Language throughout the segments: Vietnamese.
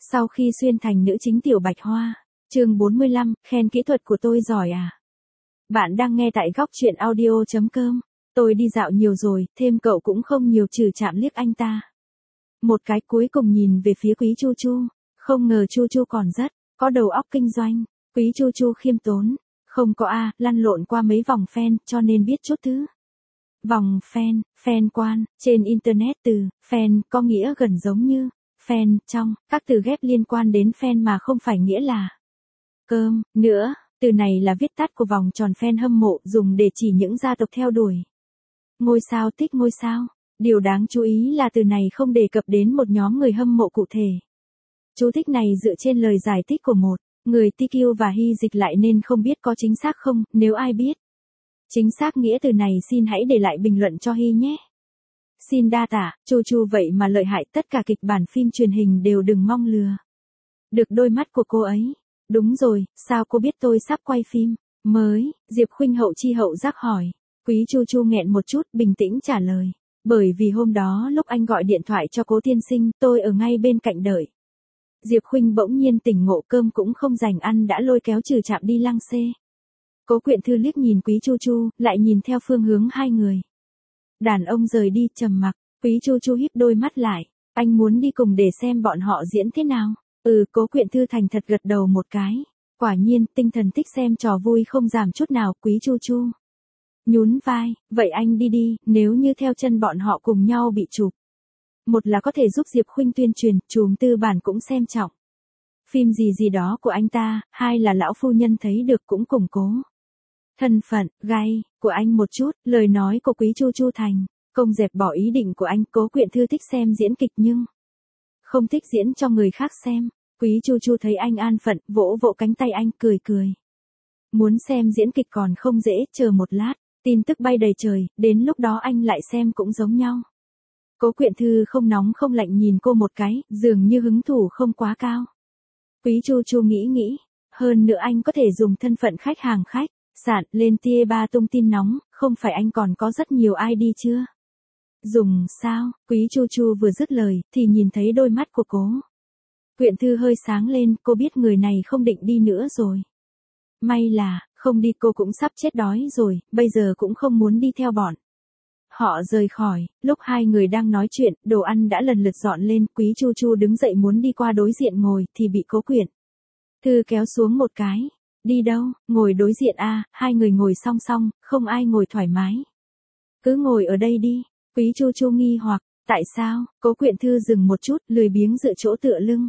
Sau khi xuyên thành nữ chính Tiểu Bạch Hoa, chương 45, khen kỹ thuật của tôi giỏi à? Bạn đang nghe tại góc truyện audio.com. Tôi đi dạo nhiều rồi, thêm cậu cũng không nhiều trừ chạm liếc anh ta. Một cái cuối cùng nhìn về phía Quý Chu Chu, không ngờ Chu Chu còn rất có đầu óc kinh doanh. Quý Chu Chu khiêm tốn, không có lăn lộn qua mấy vòng fan cho nên biết chút thứ. Vòng fan, fan quan, trên internet từ fan có nghĩa gần giống như fan trong, các từ ghép liên quan đến fan mà không phải nghĩa là cơm nữa. Từ này là viết tắt của vòng tròn fan hâm mộ, dùng để chỉ những gia tộc theo đuổi ngôi sao thích ngôi sao. Điều đáng chú ý là từ này không đề cập đến một nhóm người hâm mộ cụ thể. Chú thích này dựa trên lời giải thích của một người TQ và Hy dịch lại nên không biết có chính xác không. Nếu ai biết chính xác nghĩa từ này xin hãy để lại bình luận cho Hy nhé. Xin đa tạ, Chu Chu vậy mà lợi hại, tất cả kịch bản phim truyền hình đều đừng mong lừa được đôi mắt của cô ấy. Đúng rồi, sao cô biết tôi sắp quay phim mới? Diệp Khuynh hậu chi hậu giác hỏi. Quý Chu Chu nghẹn một chút, bình tĩnh trả lời. Bởi vì hôm đó lúc anh gọi điện thoại cho Cố tiên sinh, tôi ở ngay bên cạnh đợi. Diệp Khuynh bỗng nhiên tỉnh ngộ, cơm cũng không dành ăn đã lôi kéo trừ chạm đi lăng xê. Cố Quyện Thư liếc nhìn Quý Chu Chu, lại nhìn theo phương hướng hai người đàn ông rời đi, trầm mặc. Quý Chu Chu híp đôi mắt lại. Anh muốn đi cùng để xem bọn họ diễn thế nào. Cố Quyện Thư thành thật gật đầu một cái. Quả nhiên, tinh thần thích xem trò vui không giảm chút nào. Quý Chu Chu nhún vai, vậy anh đi đi, nếu như theo chân bọn họ cùng nhau bị chụp. Một là có thể giúp Diệp Khuynh tuyên truyền, chùm tư bản cũng xem trọng phim gì gì đó của anh ta, hai là lão phu nhân thấy được cũng củng cố thân phận gay của anh một chút. Lời nói của Quý Chu Chu thành công dẹp bỏ ý định của anh. Cố Quyện Thư thích xem diễn kịch nhưng không thích diễn cho người khác xem. Quý Chu Chu thấy anh an phận, vỗ vỗ cánh tay anh, cười cười. Muốn xem diễn kịch còn không dễ, chờ một lát, tin tức bay đầy trời, đến lúc đó anh lại xem cũng giống nhau. Cố Quyện Thư không nóng không lạnh nhìn cô một cái, dường như hứng thú không quá cao. Quý Chu Chu nghĩ, hơn nữa anh có thể dùng thân phận khách hàng khách sạn lên tia ba tung tin nóng, không phải anh còn có rất nhiều ID chưa? Dùng sao? Quý Chu Chu vừa dứt lời, thì nhìn thấy đôi mắt của Cố Quyện Thư hơi sáng lên, cô biết người này không định đi nữa rồi. May là, không đi cô cũng sắp chết đói rồi, bây giờ cũng không muốn đi theo bọn họ rời khỏi. Lúc hai người đang nói chuyện, đồ ăn đã lần lượt dọn lên. Quý Chu Chu đứng dậy muốn đi qua đối diện ngồi, thì bị Cố Quyện Thư kéo xuống một cái. Đi đâu? Ngồi đối diện hai người ngồi song song, không ai ngồi thoải mái. Cứ ngồi ở đây đi. Quý Chu Chu nghi hoặc, tại sao? Cố Quyện Thư dừng một chút, lười biếng dựa chỗ tựa lưng.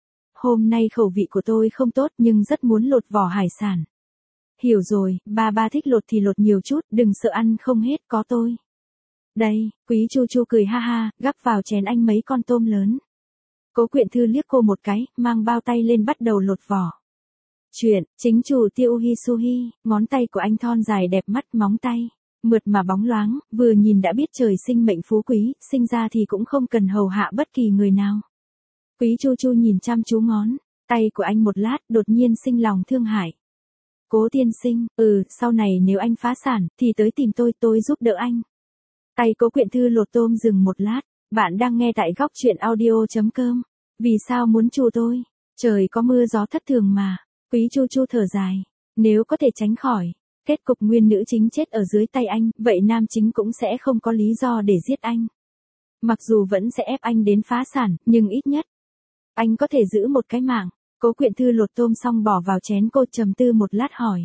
Hôm nay khẩu vị của tôi không tốt nhưng rất muốn lột vỏ hải sản. Hiểu rồi, ba thích lột thì lột nhiều chút, đừng sợ ăn không hết, có tôi đây. Quý Chu Chu cười ha ha, gắp vào chén anh mấy con tôm lớn. Cố Quyện Thư liếc cô một cái, mang bao tay lên bắt đầu lột vỏ. Chuyện, chính chủ Tiêu Hisuhi, ngón tay của anh thon dài đẹp mắt, móng tay mượt mà bóng loáng, vừa nhìn đã biết trời sinh mệnh phú quý, sinh ra thì cũng không cần hầu hạ bất kỳ người nào. Quý Chu Chu nhìn chăm chú ngón tay của anh một lát, đột nhiên sinh lòng thương hại. Cố tiên sinh, sau này nếu anh phá sản, thì tới tìm tôi giúp đỡ anh. Tay Cố Quyện Thư lột tôm dừng một lát. Bạn đang nghe tại góc truyện audio.com. Vì sao muốn chù tôi? Trời có mưa gió thất thường mà. Quý Chu Chu thở dài. Nếu có thể tránh khỏi kết cục nguyên nữ chính chết ở dưới tay anh, vậy nam chính cũng sẽ không có lý do để giết anh. Mặc dù vẫn sẽ ép anh đến phá sản, nhưng ít nhất anh có thể giữ một cái mạng. Cố Quyện Thư lột tôm xong bỏ vào chén, cô trầm tư một lát hỏi.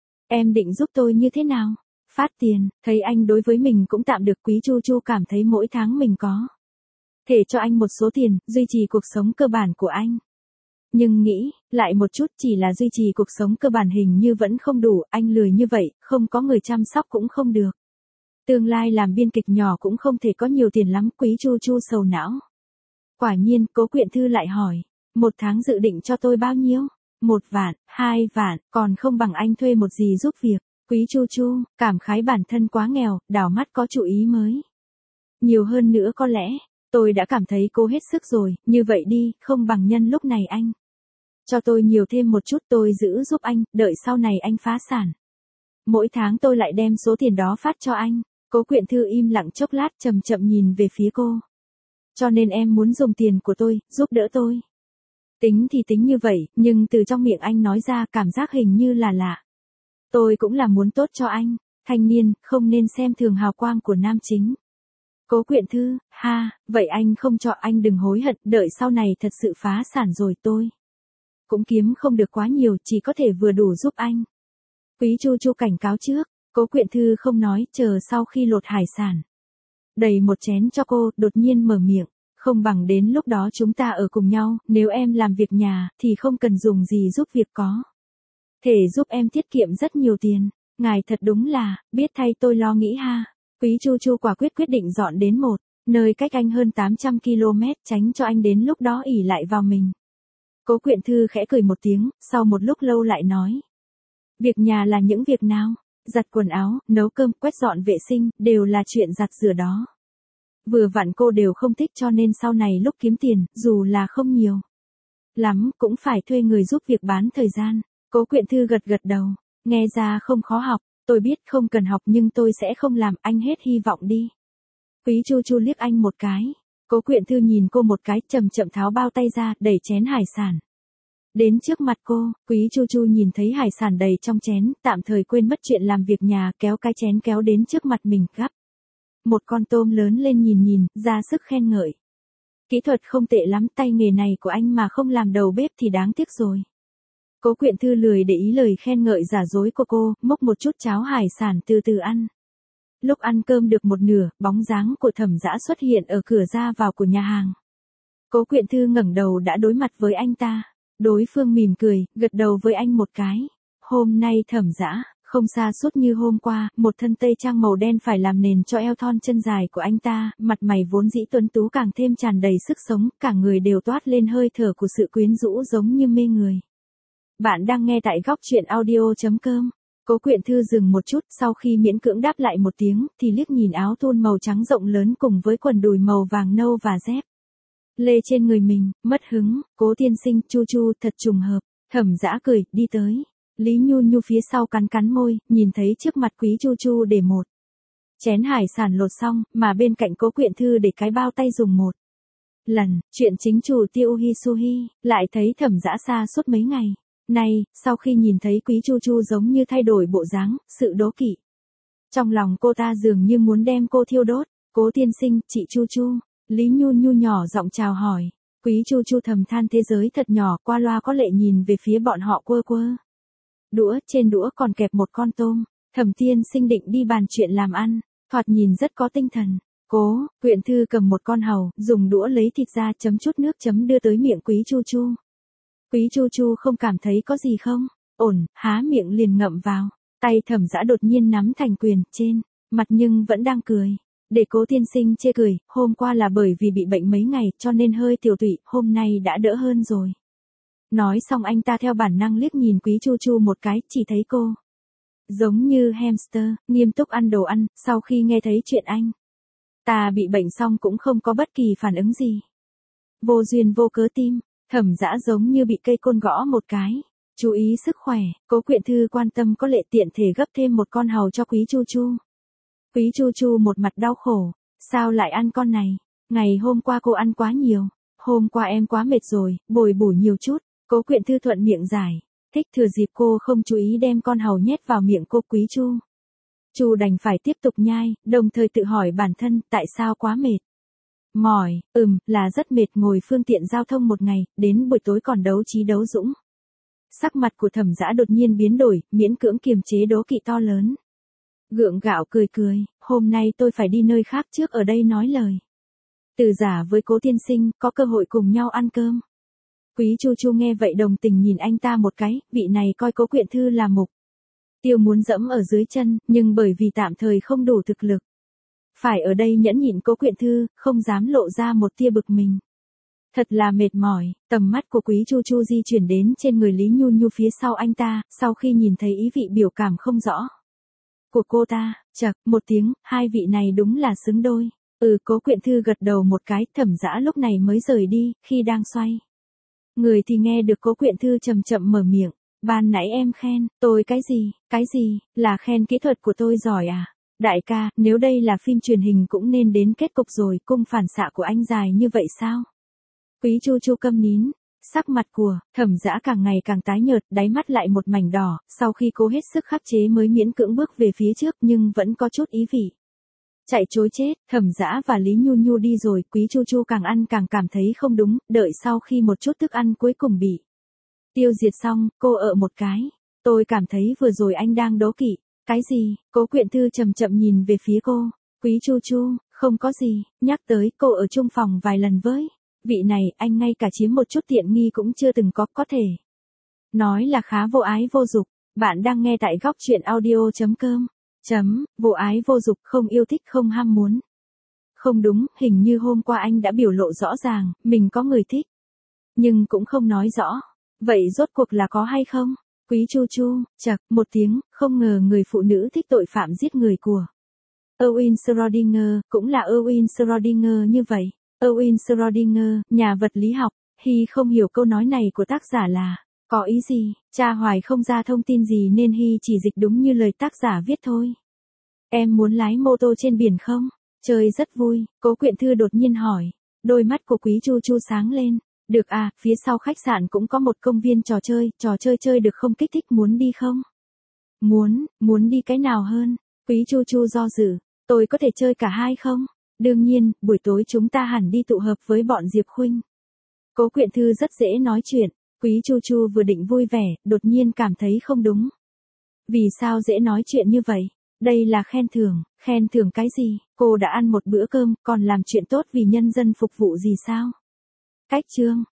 Em định giúp tôi như thế nào? Phát tiền, thấy anh đối với mình cũng tạm được. Quý Chu Chu cảm thấy mỗi tháng mình có thể cho anh một số tiền, duy trì cuộc sống cơ bản của anh. Nhưng nghĩ lại một chút, chỉ là duy trì cuộc sống cơ bản hình như vẫn không đủ, anh lười như vậy, không có người chăm sóc cũng không được. Tương lai làm biên kịch nhỏ cũng không thể có nhiều tiền lắm. Quý Chu Chu sầu não. Quả nhiên, Cố Quyện Thư lại hỏi. Một tháng dự định cho tôi bao nhiêu? 1 vạn, 2 vạn, còn không bằng anh thuê một gì giúp việc. Quý Chu Chu cảm khái bản thân quá nghèo, đảo mắt có chủ ý mới. Nhiều hơn nữa có lẽ, tôi đã cảm thấy cô hết sức rồi, như vậy đi, không bằng nhân lúc này anh cho tôi nhiều thêm một chút, tôi giữ giúp anh, đợi sau này anh phá sản. Mỗi tháng tôi lại đem số tiền đó phát cho anh. Cố Quyện Thư im lặng chốc lát, chậm chậm nhìn về phía cô. Cho nên em muốn dùng tiền của tôi, giúp đỡ tôi. Tính thì tính như vậy, nhưng từ trong miệng anh nói ra cảm giác hình như là lạ. Tôi cũng là muốn tốt cho anh, thanh niên, không nên xem thường hào quang của nam chính. Cố Quyện Thư, ha, vậy anh không cho, anh đừng hối hận, đợi sau này thật sự phá sản rồi tôi cũng kiếm không được quá nhiều, chỉ có thể vừa đủ giúp anh. Quý Chu Chu cảnh cáo trước, Cố Quyện Thư không nói, chờ sau khi lột hải sản. Đầy một chén cho cô, đột nhiên mở miệng, không bằng đến lúc đó chúng ta ở cùng nhau, nếu em làm việc nhà, thì không cần dùng gì giúp việc có thể giúp em tiết kiệm rất nhiều tiền. Ngài thật đúng là, biết thay tôi lo nghĩ ha. Quý Chu Chu quả quyết định dọn đến một nơi cách anh hơn 800 km, tránh cho anh đến lúc đó ỷ lại vào mình. Cố Quyện Thư khẽ cười một tiếng, sau một lúc lâu lại nói. Việc nhà là những việc nào? Giặt quần áo, nấu cơm, quét dọn vệ sinh, đều là chuyện giặt rửa đó. Vừa vặn cô đều không thích, cho nên sau này lúc kiếm tiền, dù là không nhiều lắm, cũng phải thuê người giúp việc bán thời gian. Cố Quyện Thư gật đầu, nghe ra không khó học, tôi biết không cần học nhưng tôi sẽ không làm, anh hết hy vọng đi. Quý Chu Chu liếc anh một cái, Cố Quyện Thư nhìn cô một cái, chậm tháo bao tay ra, đẩy chén hải sản đến trước mặt cô. Quý Chu Chu nhìn thấy hải sản đầy trong chén, tạm thời quên mất chuyện làm việc nhà, kéo cái chén kéo đến trước mặt mình, gắp một con tôm lớn lên nhìn, ra sức khen ngợi. Kỹ thuật không tệ lắm, tay nghề này của anh mà không làm đầu bếp thì đáng tiếc rồi. Cố Quyện Thư lười để ý lời khen ngợi giả dối của cô, múc một chút cháo hải sản từ từ ăn. Lúc ăn cơm được một nửa, bóng dáng của Thẩm Dã xuất hiện ở cửa ra vào của nhà hàng. Cố Quyện Thư ngẩng đầu đã đối mặt với anh ta. Đối phương mỉm cười, gật đầu với anh một cái. Hôm nay Thẩm Dã không sa sút như hôm qua, một thân tây trang màu đen phải làm nền cho eo thon chân dài của anh ta, mặt mày vốn dĩ tuấn tú càng thêm tràn đầy sức sống, cả người đều toát lên hơi thở của sự quyến rũ giống như mê người. Bạn đang nghe tại góc truyện audio.com. Cố Quyện Thư dừng một chút, sau khi miễn cưỡng đáp lại một tiếng, thì liếc nhìn áo thun màu trắng rộng lớn cùng với quần đùi màu vàng nâu và dép lê trên người mình, mất hứng. Cố tiên sinh, Chu Chu, thật trùng hợp. Thẩm Dã cười, đi tới. Lý Nhu Nhu phía sau cắn môi, nhìn thấy trước mặt Quý Chu Chu để một chén hải sản lột xong, mà bên cạnh Cố Quyện Thư để cái bao tay dùng một lần. Chuyện chính chủ Tiêu Hisuhi, lại thấy Thẩm Dã xa suốt mấy ngày nay, sau khi nhìn thấy Quý Chu Chu giống như thay đổi bộ dáng, sự đố kỵ trong lòng cô ta dường như muốn đem cô thiêu đốt. Cố tiên sinh, chị Chu Chu. Lý Nhu Nhu nhỏ giọng chào hỏi. Quý Chu Chu thầm than thế giới thật nhỏ, qua loa có lệ nhìn về phía bọn họ quơ đũa, trên đũa còn kẹp một con tôm. Thẩm tiên sinh định đi bàn chuyện làm ăn, thoạt nhìn rất có tinh thần. Cố Quyện Thư cầm một con hàu, dùng đũa lấy thịt ra, chấm chút nước chấm đưa tới miệng Quý Chu Chu. Quý Chu Chu không cảm thấy có gì không ổn, há miệng liền ngậm vào. Tay Thẩm Dã đột nhiên nắm thành quyền, trên mặt nhưng vẫn đang cười. Để Cố tiên sinh chê cười, hôm qua là bởi vì bị bệnh mấy ngày, cho nên hơi tiểu tụy, hôm nay đã đỡ hơn rồi. Nói xong anh ta theo bản năng liếc nhìn Quý Chu Chu một cái, chỉ thấy cô giống như hamster, nghiêm túc ăn đồ ăn. Sau khi nghe thấy chuyện anh ta bị bệnh xong cũng không có bất kỳ phản ứng gì. Vô duyên vô cớ tim Thẩm Dã giống như bị cây côn gõ một cái. Chú ý sức khỏe. Cố Quyện Thư quan tâm có lệ tiện thể gấp thêm một con hàu cho Quý Chu Chu. Quý Chu Chu một mặt đau khổ. Sao lại ăn con này? Ngày hôm qua cô ăn quá nhiều. Hôm qua em quá mệt rồi, bồi bổ nhiều chút. Cố Quyện Thư thuận miệng giải thích, thừa dịp cô không chú ý đem con hàu nhét vào miệng cô. Quý Chu Chu đành phải tiếp tục nhai, đồng thời tự hỏi bản thân, tại sao quá mệt? Mỏi, là rất mệt, ngồi phương tiện giao thông một ngày, đến buổi tối còn đấu trí đấu dũng. Sắc mặt của Thẩm Dã đột nhiên biến đổi, miễn cưỡng kiềm chế đố kỵ to lớn. Gượng gạo cười, hôm nay tôi phải đi nơi khác trước, ở đây nói lời từ giả với Cố tiên sinh, có cơ hội cùng nhau ăn cơm. Quý Chu Chu nghe vậy đồng tình nhìn anh ta một cái, vị này coi Cố Quyện Thư là mục tiêu muốn dẫm ở dưới chân, nhưng bởi vì tạm thời không đủ thực lực, phải ở đây nhẫn nhịn. Cố Quyện Thư không dám lộ ra một tia bực mình. Thật là mệt mỏi. Tầm mắt của Quý Chu Chu di chuyển đến trên người Lý Nhu Nhu phía sau anh ta, sau khi nhìn thấy ý vị biểu cảm không rõ của cô ta, chậc một tiếng, hai vị này đúng là xứng đôi. Cố Quyện Thư gật đầu một cái. Thẩm Dã lúc này mới rời đi, khi đang xoay người thì nghe được Cố Quyện Thư chậm mở miệng. Ban nãy em khen tôi cái gì, là khen kỹ thuật của tôi giỏi à? Đại ca, nếu đây là phim truyền hình cũng nên đến kết cục rồi, cung phản xạ của anh dài như vậy sao? Quý Chu Chu câm nín, Sắc mặt của Thẩm Dã càng ngày càng tái nhợt, đáy mắt lại một mảnh đỏ, sau khi cố hết sức khắc chế mới miễn cưỡng bước về phía trước nhưng vẫn có chút ý vị. Chạy trối chết, Thẩm Dã và Lý Nhu Nhu đi rồi, Quý Chu Chu càng ăn càng cảm thấy không đúng, đợi sau khi một chút thức ăn cuối cùng bị tiêu diệt xong, cô ợ một cái. Tôi cảm thấy vừa rồi anh đang đố kỵ. Cái gì? Cố Quyện Thư chậm chậm nhìn về phía cô. Quý Chu Chu, không có gì, nhắc tới cô ở chung phòng vài lần với vị này, anh ngay cả chiếm một chút tiện nghi cũng chưa từng có thể nói là khá vô ái vô dục. Bạn đang nghe tại góc truyện audio.com. Vô ái vô dục, không yêu thích, không ham muốn. Không đúng, hình như hôm qua anh đã biểu lộ rõ ràng, mình có người thích. Nhưng cũng không nói rõ. Vậy rốt cuộc là có hay không? Quý Chu Chu, chậc, một tiếng, không ngờ người phụ nữ thích tội phạm giết người của Erwin Schrödinger, cũng là Erwin Schrödinger như vậy. Erwin Schrödinger, nhà vật lý học. Hy không hiểu câu nói này của tác giả là có ý gì, tra hoài không ra thông tin gì nên Hy chỉ dịch đúng như lời tác giả viết thôi. Em muốn lái mô tô trên biển không? Chơi rất vui, Cố Quyện Thư đột nhiên hỏi. Đôi mắt của Quý Chu Chu sáng lên. Được à, phía sau khách sạn cũng có một công viên trò chơi chơi được không, kích thích, muốn đi không? Muốn đi cái nào hơn? Quý Chu Chu do dự, tôi có thể chơi cả hai không? Đương nhiên, buổi tối chúng ta hẳn đi tụ hợp với bọn Diệp Khuynh. Cố Quyện Thư rất dễ nói chuyện, Quý Chu Chu vừa định vui vẻ, đột nhiên cảm thấy không đúng. Vì sao dễ nói chuyện như vậy? Đây là khen thưởng cái gì? Cô đã ăn một bữa cơm, còn làm chuyện tốt vì nhân dân phục vụ gì sao? Cách chương